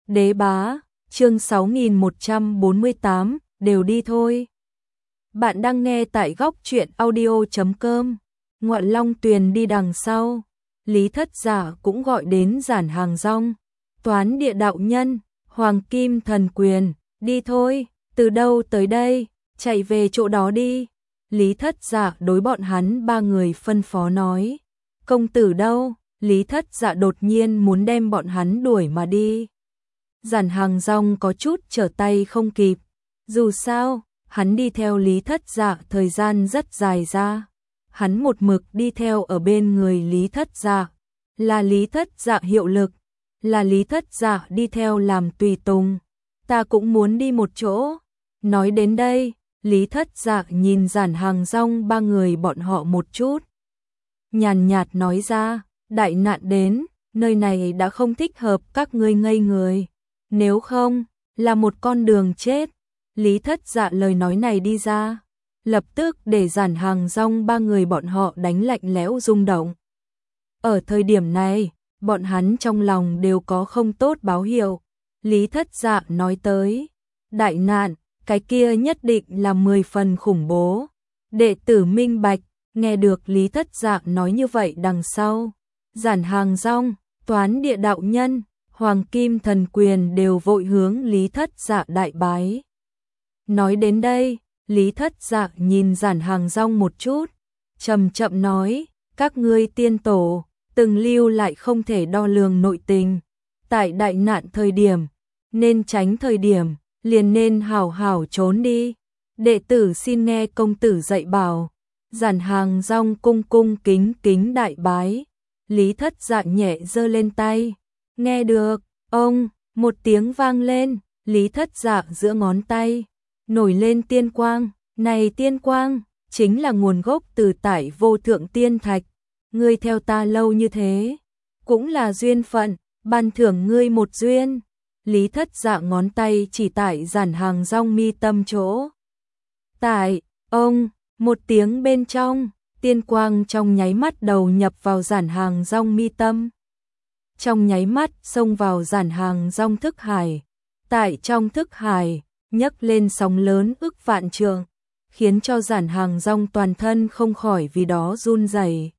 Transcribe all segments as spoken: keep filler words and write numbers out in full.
Đế bá, chương sáu nghìn một trăm bốn mươi tám, đều đi thôi. Bạn đang nghe tại góc truyện audio chấm com. Ngoạn Long Tuyền đi đằng sau. Lý Thất Giả cũng gọi đến Giản Hàng Rong. Toán địa đạo nhân, Hoàng Kim Thần Quyền, đi thôi, từ đâu tới đây, chạy về chỗ đó đi. Lý Thất Giả đối bọn hắn ba người phân phó nói. Công tử đâu? Lý Thất Giả đột nhiên muốn đem bọn hắn đuổi mà đi. Giản Hàng Rong có chút trở tay không kịp. Dù sao, hắn đi theo Lý Thất Giả thời gian rất dài ra. Hắn một mực đi theo ở bên người Lý Thất Giả. Là Lý Thất Giả hiệu lực. Là Lý Thất Giả đi theo làm tùy tùng. Ta cũng muốn đi một chỗ. Nói đến đây, Lý Thất Giả nhìn Giản Hàng Rong ba người bọn họ một chút. Nhàn nhạt nói ra, đại nạn đến, nơi này đã không thích hợp các ngươi ngây người. Nếu không, là một con đường chết. Lý Thất Dạ lời nói này đi ra, lập tức để Giản Hàng Rong ba người bọn họ đánh lạnh lẽo rung động. Ở thời điểm này, bọn hắn trong lòng đều có không tốt báo hiệu. Lý Thất Dạ nói tới, đại nạn, cái kia nhất định là mười phần khủng bố. Đệ tử minh bạch, nghe được Lý Thất Dạ nói như vậy đằng sau. Giản Hàng Rong, Toán địa đạo nhân, Hoàng Kim Thần Quyền đều vội hướng Lý Thất Dạ đại bái. Nói đến đây, Lý Thất Dạ nhìn Giản Hàng Rong một chút, chậm chậm nói, các ngươi tiên tổ, từng lưu lại không thể đo lường nội tình. Tại đại nạn thời điểm, nên tránh thời điểm, liền nên hảo hảo trốn đi. Đệ tử xin nghe công tử dạy bảo. Giản Hàng Rong cung cung kính kính đại bái. Lý Thất Dạ nhẹ giơ lên tay. Nghe được, ông, một tiếng vang lên, Lý Thất Dạ giữa ngón tay, nổi lên tiên quang, này tiên quang, chính là nguồn gốc từ tại vô thượng tiên thạch, ngươi theo ta lâu như thế, cũng là duyên phận, ban thưởng ngươi một duyên. Lý Thất Dạ ngón tay chỉ tại Giản Hàng Rong mi tâm chỗ. Tại, ông, một tiếng bên trong, tiên quang trong nháy mắt đầu nhập vào Giản Hàng Rong mi tâm. Trong nháy mắt xông vào Giản Hàng Rong thức hải, tại trong thức hải, nhấc lên sóng lớn ức vạn trượng, khiến cho Giản Hàng Rong toàn thân không khỏi vì đó run rẩy.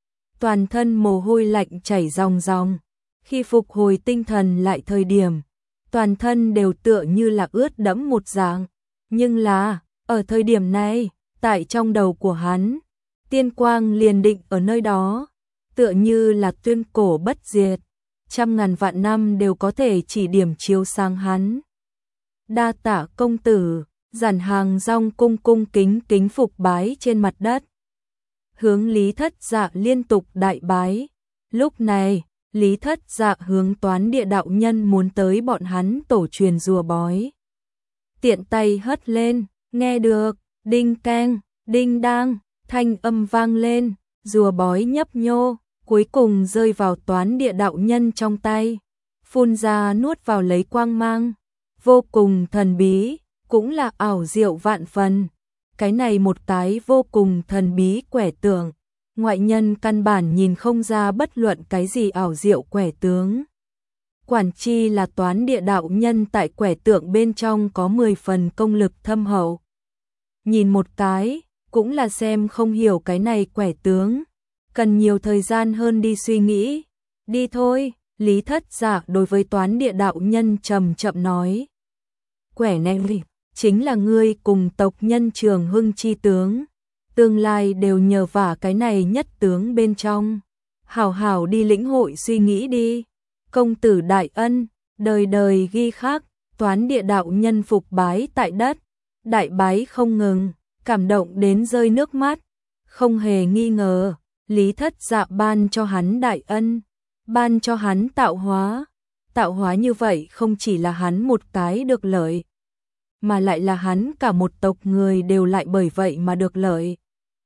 Toàn thân mồ hôi lạnh chảy ròng ròng, khi phục hồi tinh thần lại thời điểm, toàn thân đều tựa như là ướt đẫm một dạng, nhưng là, ở thời điểm này, tại trong đầu của hắn, tiên quang liền định ở nơi đó, tựa như là tuyên cổ bất diệt. Trăm ngàn vạn năm đều có thể chỉ điểm chiếu sang hắn. Đa tạ công tử, Giản Hàng Rong cung cung kính kính phục bái trên mặt đất. Hướng Lý Thất Dạ liên tục đại bái. Lúc này, Lý Thất Dạ hướng Toán địa đạo nhân muốn tới bọn hắn tổ truyền rùa bói. Tiện tay hất lên, nghe được, đinh keng, đinh đang, thanh âm vang lên, rùa bói nhấp nhô. Cuối cùng rơi vào Toán địa đạo nhân trong tay, phun ra nuốt vào lấy quang mang, vô cùng thần bí, cũng là ảo diệu vạn phần. Cái này một cái vô cùng thần bí quẻ tượng, ngoại nhân căn bản nhìn không ra bất luận cái gì ảo diệu quẻ tướng. Quản chi là Toán địa đạo nhân tại quẻ tượng bên trong có mười phần công lực thâm hậu. Nhìn một cái, cũng là xem không hiểu cái này quẻ tướng. Cần nhiều thời gian hơn đi suy nghĩ. Đi thôi, Lý Thất Dạ đối với Toán địa đạo nhân trầm chậm nói. Quẻ này chính là ngươi cùng tộc nhân Trường Hưng chi tướng. Tương lai đều nhờ vả cái này nhất tướng bên trong. Hảo hảo đi lĩnh hội suy nghĩ đi. Công tử đại ân, đời đời ghi khắc, Toán địa đạo nhân phục bái tại đất. Đại bái không ngừng, cảm động đến rơi nước mắt. Không hề nghi ngờ. Lý Thất Dạ ban cho hắn đại ân, ban cho hắn tạo hóa. Tạo hóa như vậy không chỉ là hắn một cái được lợi, mà lại là hắn cả một tộc người đều lại bởi vậy mà được lợi.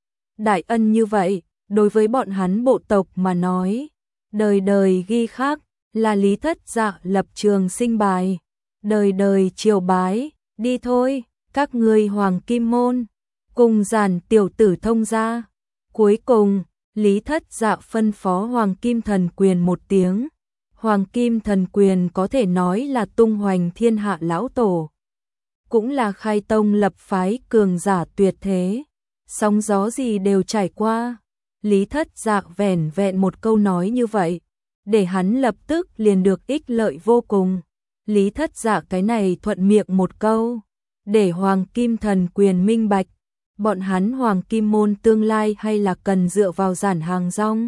Đại ân như vậy, đối với bọn hắn bộ tộc mà nói, đời đời ghi khắc, là Lý Thất Dạ lập trường sinh bài, đời đời triều bái, đi thôi, các ngươi Hoàng Kim Môn, cùng Giản tiểu tử thông gia. Cuối cùng, Lý Thất Dạ phân phó Hoàng Kim Thần Quyền một tiếng. Hoàng Kim Thần Quyền có thể nói là tung hoành thiên hạ lão tổ, cũng là khai tông lập phái cường giả tuyệt thế, sóng gió gì đều trải qua. Lý Thất Dạ vẻn vẹn một câu nói như vậy, để hắn lập tức liền được ích lợi vô cùng. Lý Thất Dạ cái này thuận miệng một câu, để Hoàng Kim Thần Quyền minh bạch, bọn hắn Hoàng Kim môn tương lai hay là cần dựa vào Giản Hàng Rong.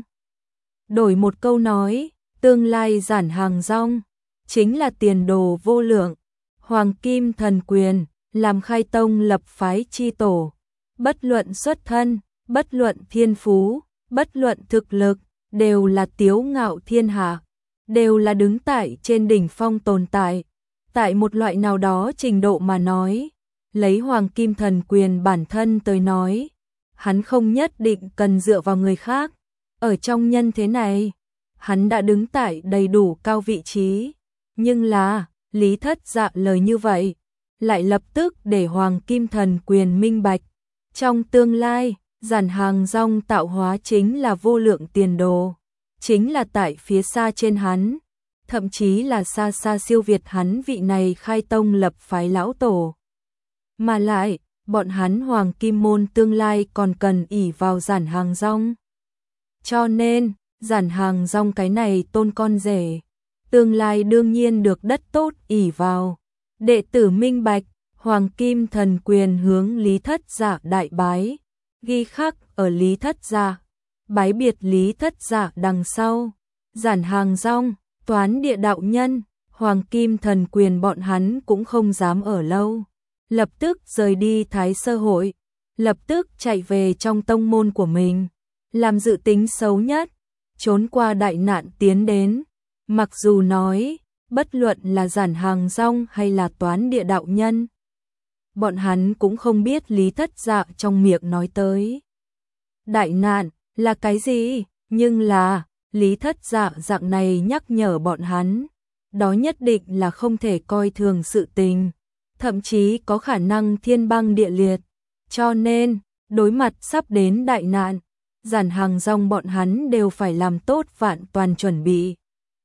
Đổi một câu nói, tương lai Giản Hàng Rong chính là tiền đồ vô lượng. Hoàng Kim Thần Quyền làm khai tông lập phái chi tổ, bất luận xuất thân, bất luận thiên phú, bất luận thực lực, đều là tiếu ngạo thiên hạ, đều là đứng tại trên đỉnh phong tồn tại. Tại một loại nào đó trình độ mà nói, lấy Hoàng Kim Thần Quyền bản thân tới nói, hắn không nhất định cần dựa vào người khác. Ở trong nhân thế này, hắn đã đứng tại đầy đủ cao vị trí. Nhưng là, Lý Thất Dạ lời như vậy, lại lập tức để Hoàng Kim Thần Quyền minh bạch. Trong tương lai, Giản Hàng Rong tạo hóa chính là vô lượng tiền đồ, chính là tại phía xa trên hắn, thậm chí là xa xa siêu việt hắn vị này khai tông lập phái lão tổ. Mà lại, bọn hắn Hoàng Kim môn tương lai còn cần ỷ vào Giản Hàng Rong. Cho nên, Giản Hàng Rong cái này tôn con rể, tương lai đương nhiên được đất tốt ỷ vào. Đệ tử minh bạch, Hoàng Kim Thần Quyền hướng Lý Thất Dạ đại bái, ghi khắc ở Lý Thất Dạ. Bái biệt Lý Thất Dạ đằng sau, Giản Hàng Rong, Toán Địa đạo nhân, Hoàng Kim Thần Quyền bọn hắn cũng không dám ở lâu, lập tức rời đi Thái Sơ hội, lập tức chạy về trong tông môn của mình, làm dự tính xấu nhất, trốn qua đại nạn tiến đến. Mặc dù nói, bất luận là Giản Hàng Rong hay là Toán Địa đạo nhân, bọn hắn cũng không biết Lý Thất Dạ trong miệng nói tới đại nạn là cái gì, nhưng là Lý Thất Dạ dạng này nhắc nhở bọn hắn, đó nhất định là không thể coi thường sự tình, thậm chí có khả năng thiên băng địa liệt. Cho nên, đối mặt sắp đến đại nạn, Giản Hàng Rong bọn hắn đều phải làm tốt vạn toàn chuẩn bị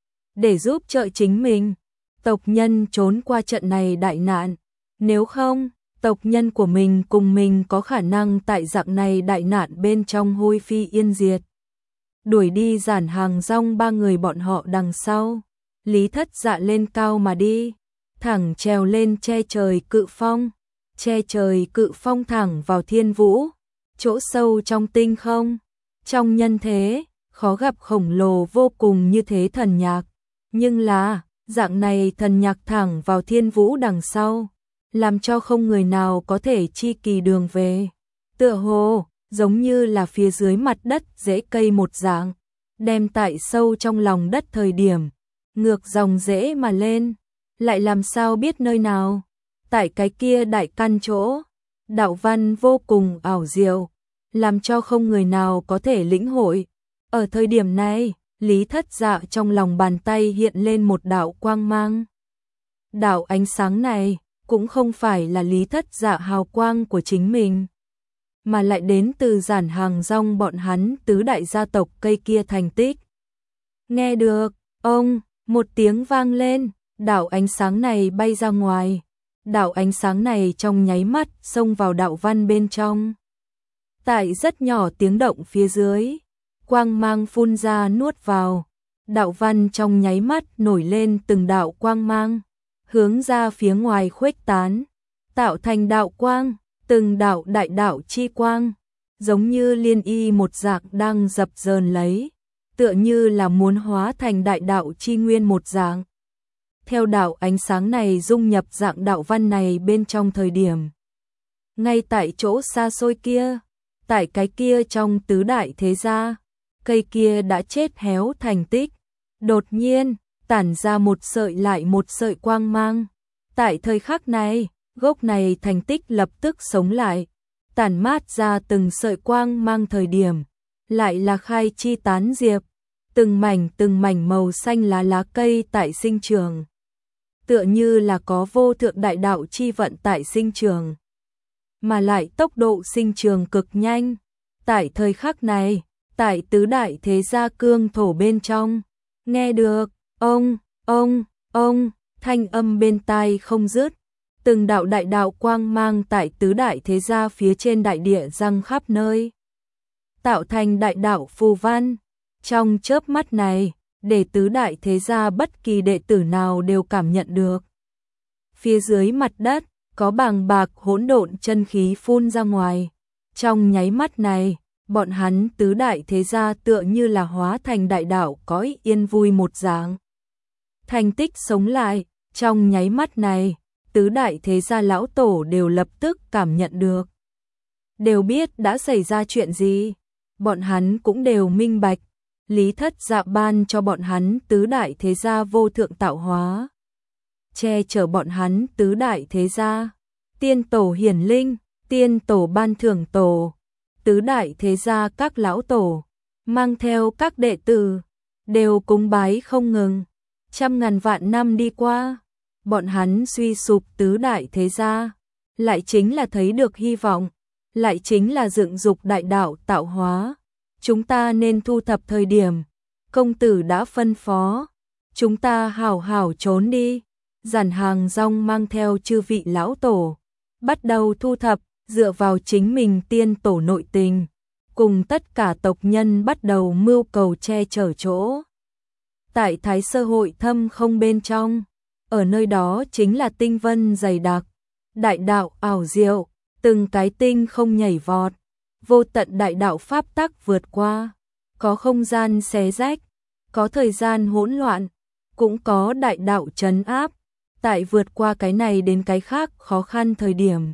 để giúp trợ chính mình, tộc nhân trốn qua trận này đại nạn. Nếu không, tộc nhân của mình cùng mình có khả năng tại dạng này đại nạn bên trong hôi phi yên diệt. Đuổi đi Giản Hàng Rong ba người bọn họ đằng sau, Lý Thất Dạ lên cao mà đi, thẳng trèo lên che trời cự phong, che trời cự phong thẳng vào thiên vũ, chỗ sâu trong tinh không, trong nhân thế, khó gặp khổng lồ vô cùng như thế thần nhạc. Nhưng là, dạng này thần nhạc thẳng vào thiên vũ đằng sau, làm cho không người nào có thể chi kỳ đường về. Tựa hồ, giống như là phía dưới mặt đất rễ cây một dạng, đem tại sâu trong lòng đất thời điểm, ngược dòng rễ mà lên, lại làm sao biết nơi nào. Tại cái kia đại căn chỗ, đạo văn vô cùng ảo diệu, làm cho không người nào có thể lĩnh hội. Ở thời điểm này, Lý Thất Dạ trong lòng bàn tay hiện lên một đạo quang mang. Đạo ánh sáng này cũng không phải là Lý Thất Dạ hào quang của chính mình, mà lại đến từ Giản Hàng Rong bọn hắn tứ đại gia tộc cây kia thành tích. Nghe được, ông, một tiếng vang lên, đạo ánh sáng này bay ra ngoài. Đạo ánh sáng này trong nháy mắt xông vào đạo văn bên trong. Tại rất nhỏ tiếng động phía dưới, quang mang phun ra nuốt vào, đạo văn trong nháy mắt nổi lên từng đạo quang mang, hướng ra phía ngoài khuếch tán, tạo thành đạo quang, từng đạo đại đạo chi quang, giống như liên y một dạng đang dập dờn lấy, tựa như là muốn hóa thành đại đạo chi nguyên một dạng. Theo đạo ánh sáng này dung nhập dạng đạo văn này bên trong thời điểm, ngay tại chỗ xa xôi kia, tại cái kia trong tứ đại thế gia, cây kia đã chết héo thành tích, đột nhiên tản ra một sợi lại một sợi quang mang. Tại thời khắc này, gốc này thành tích lập tức sống lại, tản mát ra từng sợi quang mang thời điểm, lại là khai chi tán diệp, từng mảnh từng mảnh màu xanh lá lá cây tại sinh trường, tựa như là có vô thượng đại đạo chi vận tại sinh trường, mà lại tốc độ sinh trường cực nhanh. Tại thời khắc này, tại tứ đại thế gia cương thổ bên trong, nghe được Ông, ông, ông, thanh âm bên tai không dứt. Từng đạo đại đạo quang mang tại tứ đại thế gia phía trên đại địa giăng khắp nơi, tạo thành đại đạo phù văn. Trong chớp mắt này, để tứ đại thế gia bất kỳ đệ tử nào đều cảm nhận được. Phía dưới mặt đất, có bàng bạc hỗn độn chân khí phun ra ngoài. Trong nháy mắt này, bọn hắn tứ đại thế gia tựa như là hóa thành đại đạo cõi yên vui một dạng. Thành tích sống lại, trong nháy mắt này, tứ đại thế gia lão tổ đều lập tức cảm nhận được. Đều biết đã xảy ra chuyện gì, bọn hắn cũng đều minh bạch. Lý Thất Dạ ban cho bọn hắn tứ đại thế gia vô thượng tạo hóa, che chở bọn hắn tứ đại thế gia. Tiên tổ hiển linh, tiên tổ ban thưởng tổ, tứ đại thế gia các lão tổ, mang theo các đệ tử, đều cúng bái không ngừng. Trăm ngàn vạn năm đi qua, bọn hắn suy sụp tứ đại thế gia, lại chính là thấy được hy vọng, lại chính là dựng dục đại đạo tạo hóa. Chúng ta nên thu thập thời điểm, công tử đã phân phó, chúng ta hảo hảo trốn đi. Giản Hàng Rong mang theo chư vị lão tổ, bắt đầu thu thập, dựa vào chính mình tiên tổ nội tình, cùng tất cả tộc nhân bắt đầu mưu cầu che chở chỗ. Tại Thái Sơ hội thâm không bên trong, ở nơi đó chính là tinh vân dày đặc, đại đạo ảo diệu, từng cái tinh không nhảy vọt, vô tận đại đạo pháp tắc vượt qua, có không gian xé rách, có thời gian hỗn loạn, cũng có đại đạo trấn áp. Tại vượt qua cái này đến cái khác khó khăn thời điểm,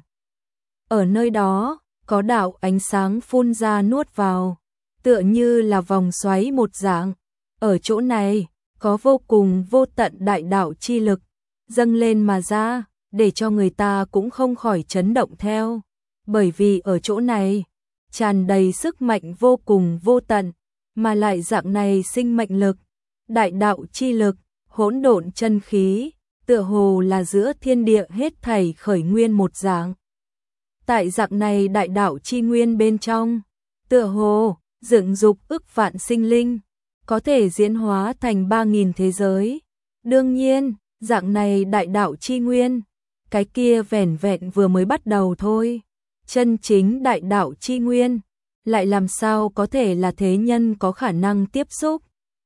ở nơi đó có đạo ánh sáng phun ra nuốt vào, tựa như là vòng xoáy một dạng. Ở chỗ này có vô cùng vô tận đại đạo chi lực dâng lên mà ra, để cho người ta cũng không khỏi chấn động theo, bởi vì ở chỗ này tràn đầy sức mạnh vô cùng vô tận, mà lại dạng này sinh mệnh lực, đại đạo chi lực, hỗn độn chân khí, tựa hồ là giữa thiên địa hết thảy khởi nguyên một dạng. Tại dạng này đại đạo chi nguyên bên trong, tựa hồ dựng dục ức vạn sinh linh, có thể diễn hóa thành ba nghìn thế giới. Đương nhiên, dạng này đại đạo chi nguyên, cái kia vẻn vẹn vừa mới bắt đầu thôi. Chân chính đại đạo chi nguyên, lại làm sao có thể là thế nhân có khả năng tiếp xúc.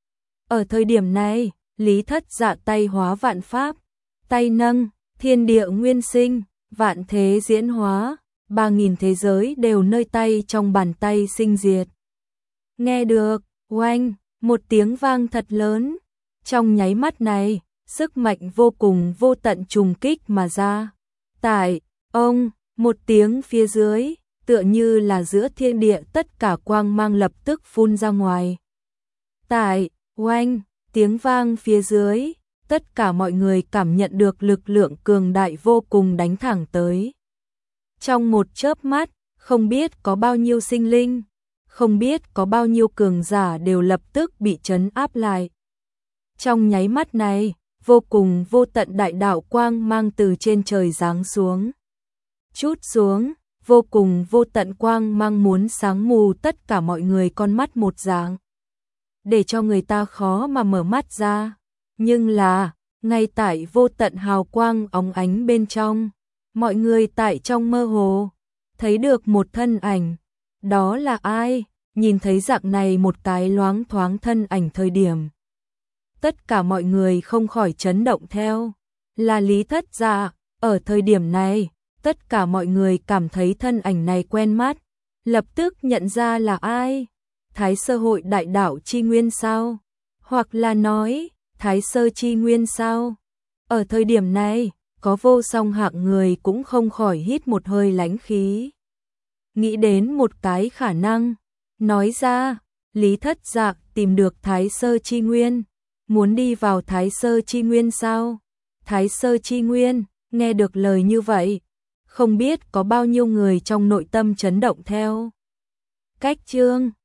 Ở thời điểm này, Lý Thất Dạ tay hóa vạn pháp, tay nâng, thiên địa nguyên sinh, vạn thế diễn hóa, ba nghìn thế giới đều nơi tay trong bàn tay sinh diệt. Nghe được, oanh, một tiếng vang thật lớn, trong nháy mắt này, sức mạnh vô cùng vô tận trùng kích mà ra. Tại, ông, một tiếng phía dưới, tựa như là giữa thiên địa tất cả quang mang lập tức phun ra ngoài. Tại, oanh, tiếng vang phía dưới, tất cả mọi người cảm nhận được lực lượng cường đại vô cùng đánh thẳng tới. Trong một chớp mắt, không biết có bao nhiêu sinh linh, không biết có bao nhiêu cường giả đều lập tức bị trấn áp lại. Trong nháy mắt này, vô cùng vô tận đại đạo quang mang từ trên trời giáng xuống. Chút xuống, vô cùng vô tận quang mang muốn sáng mù tất cả mọi người con mắt một dạng, để cho người ta khó mà mở mắt ra. Nhưng là, ngay tại vô tận hào quang óng ánh bên trong, mọi người tại trong mơ hồ thấy được một thân ảnh. Đó là ai? Nhìn thấy dạng này một cái loáng thoáng thân ảnh thời điểm, tất cả mọi người không khỏi chấn động theo. Là Lý Thất Dạ. Ở thời điểm này, tất cả mọi người cảm thấy thân ảnh này quen mắt, lập tức nhận ra là ai. Thái Sơ hội đại đạo chi nguyên sao? Hoặc là nói, Thái Sơ chi nguyên sao? Ở thời điểm này, có vô song hạng người cũng không khỏi hít một hơi lãnh khí. Nghĩ đến một cái khả năng, nói ra, Lý Thất Dạ tìm được Thái Sơ chi nguyên, muốn đi vào Thái Sơ chi nguyên sao? Thái Sơ chi nguyên, nghe được lời như vậy, không biết có bao nhiêu người trong nội tâm chấn động theo. Cách chương